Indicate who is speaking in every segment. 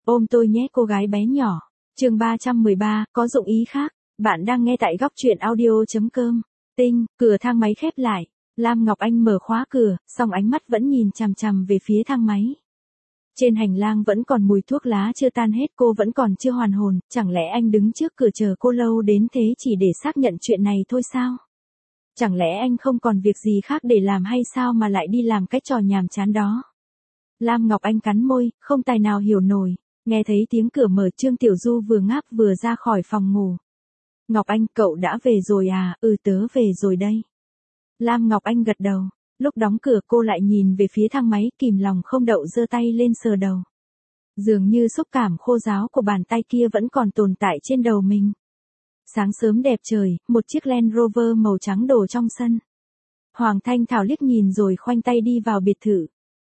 Speaker 1: Ôm tôi nhé cô gái bé nhỏ. Chương 313, có dụng ý khác. Bạn đang nghe tại góc truyện audio.com. Tinh, cửa thang máy khép lại. Lam Ngọc Anh mở khóa cửa, song ánh mắt vẫn nhìn chằm chằm về phía thang máy. Trên hành lang vẫn còn mùi thuốc lá chưa tan hết, cô vẫn còn chưa hoàn hồn, chẳng lẽ anh đứng trước cửa chờ cô lâu đến thế chỉ để xác nhận chuyện này thôi sao? Chẳng lẽ anh không còn việc gì khác để làm hay sao mà lại đi làm cái trò nhàm chán đó? Lam Ngọc Anh cắn môi, không tài nào hiểu nổi. Nghe thấy tiếng cửa mở, Trương Tiểu Du vừa ngáp vừa ra khỏi phòng ngủ. Ngọc Anh, cậu đã về rồi à? Ừ, tớ về rồi đây. Lam Ngọc Anh gật đầu. Lúc đóng cửa cô lại nhìn về phía thang máy, kìm lòng không đậu giơ tay lên sờ đầu. Dường như xúc cảm khô ráo của bàn tay kia vẫn còn tồn tại trên đầu mình. Sáng sớm đẹp trời, một chiếc Land Rover màu trắng đổ trong sân. Hoàng Thanh Thảo liếc nhìn rồi khoanh tay đi vào biệt thự.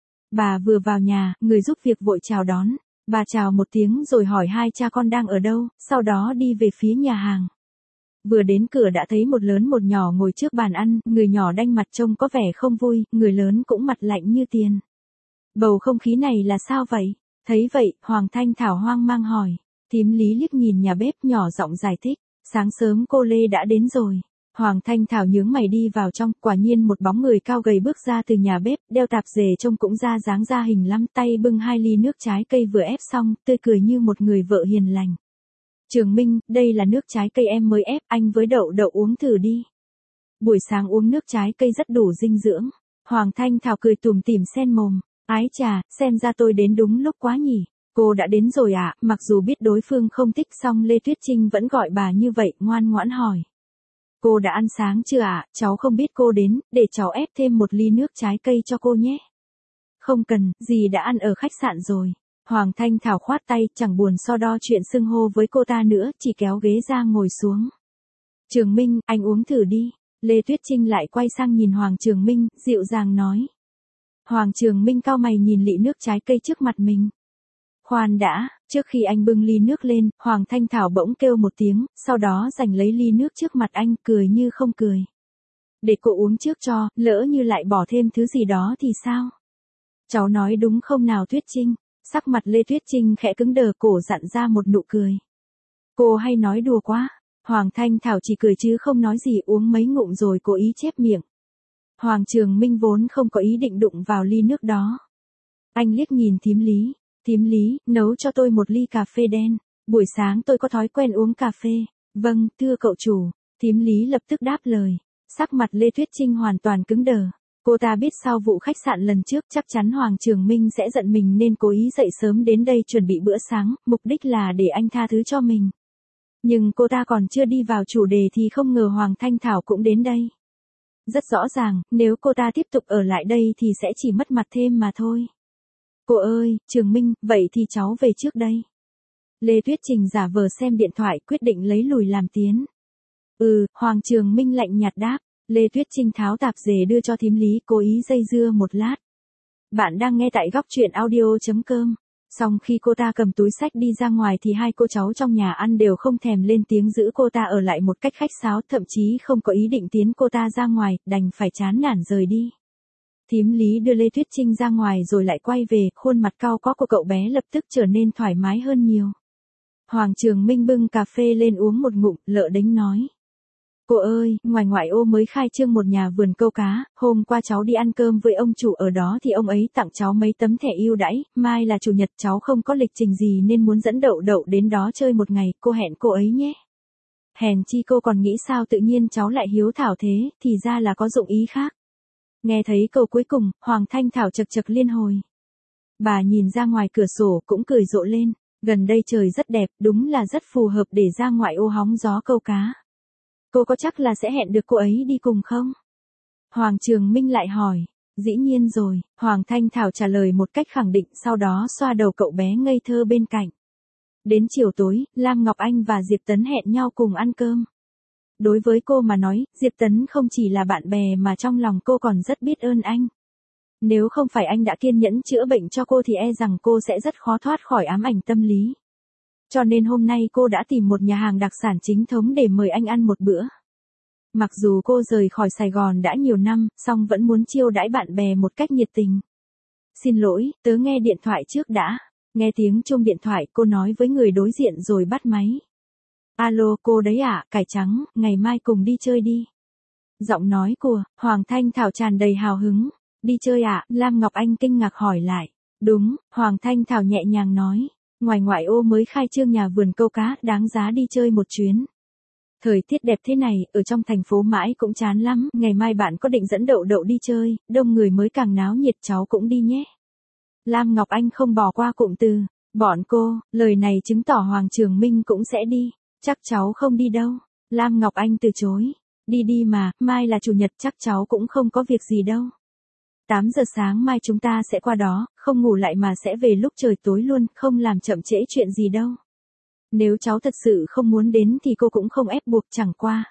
Speaker 1: Bà vừa vào nhà, người giúp việc vội chào đón. Bà chào một tiếng rồi hỏi hai cha con đang ở đâu, sau đó đi về phía nhà hàng. Vừa đến cửa đã thấy một lớn một nhỏ ngồi trước bàn ăn, người nhỏ đanh mặt trông có vẻ không vui, người lớn cũng mặt lạnh như tiền. Bầu không khí này là sao vậy? Thấy vậy, Hoàng Thanh Thảo hoang mang hỏi. Thím Lý liếc nhìn nhà bếp nhỏ giọng giải thích. Sáng sớm cô Lê đã đến rồi. Hoàng Thanh Thảo nhướng mày đi vào trong, quả nhiên một bóng người cao gầy bước ra từ nhà bếp, đeo tạp dề trông cũng ra dáng ra hình lắm, tay bưng 2 ly nước trái cây vừa ép xong, tươi cười như một người vợ hiền lành. Trường Minh, đây là nước trái cây em mới ép, anh với Đậu Đậu uống thử đi. Buổi sáng uống nước trái cây rất đủ dinh dưỡng. Hoàng Thanh Thảo cười tủm tỉm sen mồm. Ái chà, xem ra tôi đến đúng lúc quá nhỉ. Cô đã đến rồi ạ, mặc dù biết đối phương không thích song Lê Tuyết Trinh vẫn gọi bà như vậy, ngoan ngoãn hỏi. Cô đã ăn sáng chưa ạ? Cháu không biết cô đến, để cháu ép thêm một ly nước trái cây cho cô nhé. Không cần, dì đã ăn ở khách sạn rồi. Hoàng Thanh Thảo khoát tay, chẳng buồn so đo chuyện xưng hô với cô ta nữa, chỉ kéo ghế ra ngồi xuống. Trường Minh, anh uống thử đi. Lê Tuyết Trinh lại quay sang nhìn Hoàng Trường Minh, dịu dàng nói. Hoàng Trường Minh cau mày nhìn lị nước trái cây trước mặt mình. Khoan đã, trước khi anh bưng ly nước lên, Hoàng Thanh Thảo bỗng kêu một tiếng, sau đó giành lấy ly nước trước mặt anh, cười như không cười. Để cô uống trước cho, lỡ như lại bỏ thêm thứ gì đó thì sao? Cháu nói đúng không nào Tuyết Trinh? Sắc mặt Lê Tuyết Trinh khẽ cứng đờ, cổ dặn ra một nụ cười. Cô hay nói đùa quá. Hoàng Thanh Thảo chỉ cười chứ không nói gì, uống mấy ngụm rồi cố ý chép miệng. Hoàng Trường Minh vốn không có ý định đụng vào ly nước đó. Anh liếc nhìn thím Lý. Thím Lý, nấu cho tôi một ly cà phê đen. Buổi sáng tôi có thói quen uống cà phê. Vâng, thưa cậu chủ. Thím Lý lập tức đáp lời. Sắc mặt Lê Tuyết Trinh hoàn toàn cứng đờ. Cô ta biết sau vụ khách sạn lần trước chắc chắn Hoàng Trường Minh sẽ giận mình nên cố ý dậy sớm đến đây chuẩn bị bữa sáng, mục đích là để anh tha thứ cho mình. Nhưng cô ta còn chưa đi vào chủ đề thì không ngờ Hoàng Thanh Thảo cũng đến đây. Rất rõ ràng, nếu cô ta tiếp tục ở lại đây thì sẽ chỉ mất mặt thêm mà thôi. Cô ơi, Trường Minh, vậy thì cháu về trước đây. Lê Tuyết Trinh giả vờ xem điện thoại, quyết định lấy lùi làm tiến. Hoàng Trường Minh lạnh nhạt đáp. Lê Tuyết Trinh tháo tạp dề đưa cho thím Lý, cố ý dây dưa một lát. Bạn đang nghe tại góc truyện audio.com. Xong khi cô ta cầm túi xách đi ra ngoài thì hai cô cháu trong nhà ăn đều không thèm lên tiếng giữ cô ta ở lại một cách khách sáo, thậm chí không có ý định tiến cô ta ra ngoài, đành phải chán nản rời đi. Thím Lý đưa Lê Tuyết Trinh ra ngoài rồi lại quay về, khuôn mặt cau có của cậu bé lập tức trở nên thoải mái hơn nhiều. Hoàng Trường Minh bưng cà phê lên uống một ngụm, lợ đánh nói. Cô ơi, ngoài ngoại ô mới khai trương một nhà vườn câu cá, hôm qua cháu đi ăn cơm với ông chủ ở đó thì ông ấy tặng cháu mấy tấm thẻ ưu đãi, mai là chủ nhật cháu không có lịch trình gì nên muốn dẫn Đậu Đậu đến đó chơi một ngày, cô hẹn cô ấy nhé. Hèn chi cô còn nghĩ sao tự nhiên cháu lại hiếu thảo thế, thì ra là có dụng ý khác. Nghe thấy câu cuối cùng, Hoàng Thanh Thảo chật chật liên hồi. Bà nhìn ra ngoài cửa sổ cũng cười rộ lên, gần đây trời rất đẹp, đúng là rất phù hợp để ra ngoại ô hóng gió câu cá. Cô có chắc là sẽ hẹn được cô ấy đi cùng không? Hoàng Trường Minh lại hỏi. Dĩ nhiên rồi, Hoàng Thanh Thảo trả lời một cách khẳng định, sau đó xoa đầu cậu bé ngây thơ bên cạnh. Đến chiều tối, Lam Ngọc Anh và Diệp Tấn hẹn nhau cùng ăn cơm. Đối với cô mà nói, Diệp Tấn không chỉ là bạn bè mà trong lòng cô còn rất biết ơn anh. Nếu không phải anh đã kiên nhẫn chữa bệnh cho cô thì e rằng cô sẽ rất khó thoát khỏi ám ảnh tâm lý. Cho nên hôm nay cô đã tìm một nhà hàng đặc sản chính thống để mời anh ăn một bữa. Mặc dù cô rời khỏi Sài Gòn đã nhiều năm, song vẫn muốn chiêu đãi bạn bè một cách nhiệt tình. Xin lỗi, tớ nghe điện thoại trước đã. Nghe tiếng chuông điện thoại, cô nói với người đối diện rồi bắt máy. Alo, cô đấy ạ, cải trắng, ngày mai cùng đi chơi đi. Giọng nói của Hoàng Thanh Thảo tràn đầy hào hứng. Đi chơi ạ? Lam Ngọc Anh kinh ngạc hỏi lại. Đúng, Hoàng Thanh Thảo nhẹ nhàng nói. Ngoài ngoại ô mới khai trương nhà vườn câu cá, đáng giá đi chơi một chuyến. Thời tiết đẹp thế này, ở trong thành phố mãi cũng chán lắm, ngày mai bạn có định dẫn Đậu Đậu đi chơi, đông người mới càng náo nhiệt, cháu cũng đi nhé. Lam Ngọc Anh không bỏ qua cụm từ, bọn cô, lời này chứng tỏ Hoàng Trường Minh cũng sẽ đi. Chắc cháu không đi đâu. Lam Ngọc Anh từ chối. Đi đi mà, mai là chủ nhật, chắc cháu cũng không có việc gì đâu. 8 giờ sáng mai chúng ta sẽ qua đó, không ngủ lại mà sẽ về lúc trời tối luôn, không làm chậm trễ chuyện gì đâu. Nếu cháu thật sự không muốn đến thì cô cũng không ép buộc, chẳng qua.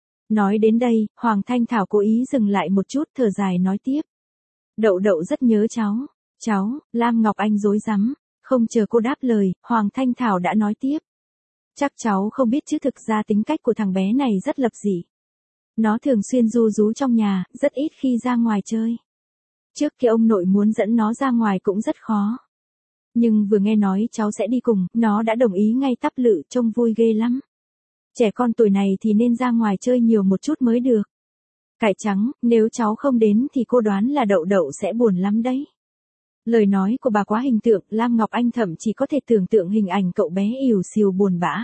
Speaker 1: Nói đến đây, Hoàng Thanh Thảo cố ý dừng lại một chút, thở dài nói tiếp. Đậu Đậu rất nhớ cháu. Cháu, Lam Ngọc Anh rối rắm, không chờ cô đáp lời, Hoàng Thanh Thảo đã nói tiếp. Chắc cháu không biết chứ thực ra tính cách của thằng bé này rất lập dị. Nó thường xuyên ru rú trong nhà, rất ít khi ra ngoài chơi. Trước kia ông nội muốn dẫn nó ra ngoài cũng rất khó. Nhưng vừa nghe nói cháu sẽ đi cùng, nó đã đồng ý ngay tắp lự, trông vui ghê lắm. Trẻ con tuổi này thì nên ra ngoài chơi nhiều một chút mới được. Cải trắng, nếu cháu không đến thì cô đoán là Đậu Đậu sẽ buồn lắm đấy. Lời nói của bà quá hình tượng, Lam Ngọc Anh thậm chỉ có thể tưởng tượng hình ảnh cậu bé ỉu xìu buồn bã.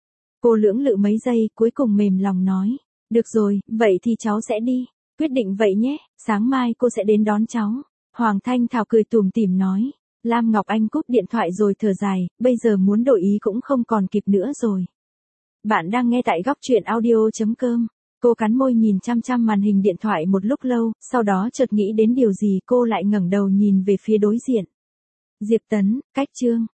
Speaker 1: Cô lưỡng lự mấy giây, cuối cùng mềm lòng nói. Được rồi, vậy thì cháu sẽ đi. Quyết định vậy nhé, sáng mai cô sẽ đến đón cháu. Hoàng Thanh Thảo cười tủm tỉm nói. Lam Ngọc Anh cúp điện thoại rồi thở dài, bây giờ muốn đổi ý cũng không còn kịp nữa rồi. Bạn đang nghe tại góc truyện audio.com. Cô cắn môi nhìn chăm chăm màn hình điện thoại một lúc lâu, sau đó chợt nghĩ đến điều gì, cô lại ngẩng đầu nhìn về phía đối diện. Diệp Tấn, cách chương.